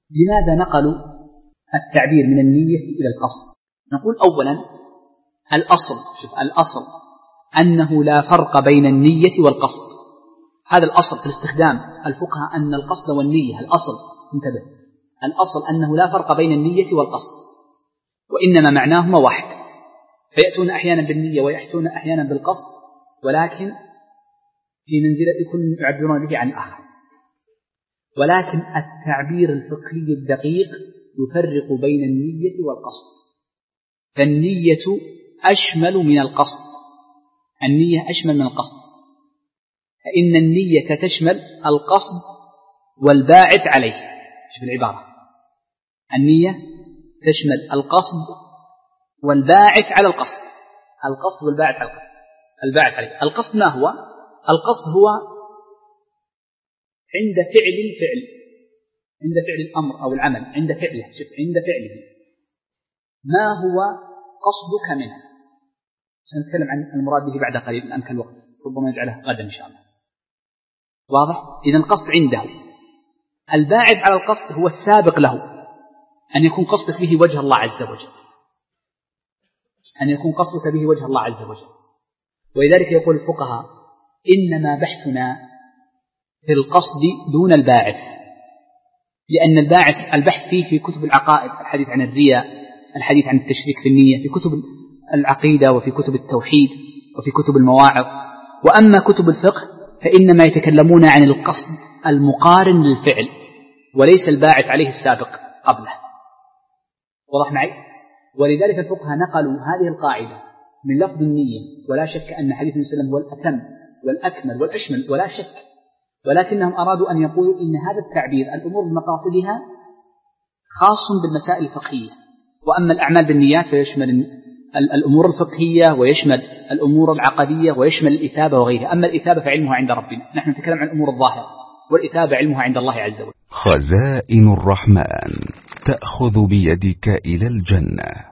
لماذا نقلوا التعبير من النية إلى القصد؟ نقول أولا الأصل أنه لا فرق بين النية والقصد. هذا الأصل في الاستخدام الفقهاء، أن القصد والنية الأصل، انتبه، الأصل أنه لا فرق بين النية والقصد، وإنما معناهما واحد، فيأتون أحيانا بالنية ويأتون أحيانا بالقصد، ولكن في منزلة كل يعبرون به عن الآخر. ولكن التعبير الفقهي الدقيق يفرق بين النية والقصد، فالنية أشمل من القصد، النية أشمل من القصد، فإن النية تشمل القصد والباعث عليه. شوف العبارة، النية تشمل القصد والباعث على القصد، القصد والباعث على القصد، الباعث عليه. القصد ما هو؟ القصد هو عند فعل الفعل، عند فعل الأمر أو العمل، عند فعله، شوف عند فعله ما هو قصدك منه. سنتكلم عن المراد به بعد قليل الآن كالوقت، ربما نجعله غدا إن شاء الله. واضح؟ إذن القصد عنده. الباعث على القصد هو السابق له، أن يكون قصدك به وجه الله عز وجل، أن يكون قصدك به وجه الله عز وجل. ولذلك يقول الفقهاء إنما بحثنا في القصد دون الباعث، لأن البحث فيه في كتب العقائد، الحديث عن الرياء، الحديث عن التشريك في النية، في كتب العقيدة وفي كتب التوحيد وفي كتب المواعظ. وأما كتب الفقه فإنما يتكلمون عن القصد المقارن للفعل، وليس الباعث عليه السابق قبله. واضح معي؟ ولذلك الفقهاء نقلوا هذه القاعدة من لفظ النية، ولا شك أن حديث النبي صلى الله عليه وسلم هو الأتم والأكمل والأشمل ولا شك، ولكنهم أرادوا أن يقولوا إن هذا التعبير الأمور بمقاصدها خاص بالمسائل الفقهية، وأما الأعمال بالنيات فيشمل الأمور الفقهية ويشمل الأمور العقدية ويشمل الإثابة وغيرها. أما الإثابة فعلمها عند ربنا، نحن نتكلم عن الأمور الظاهرة، والإثابة علمها عند الله عز وجل. خزائن الرحمن تأخذ بيدك إلى الجنة.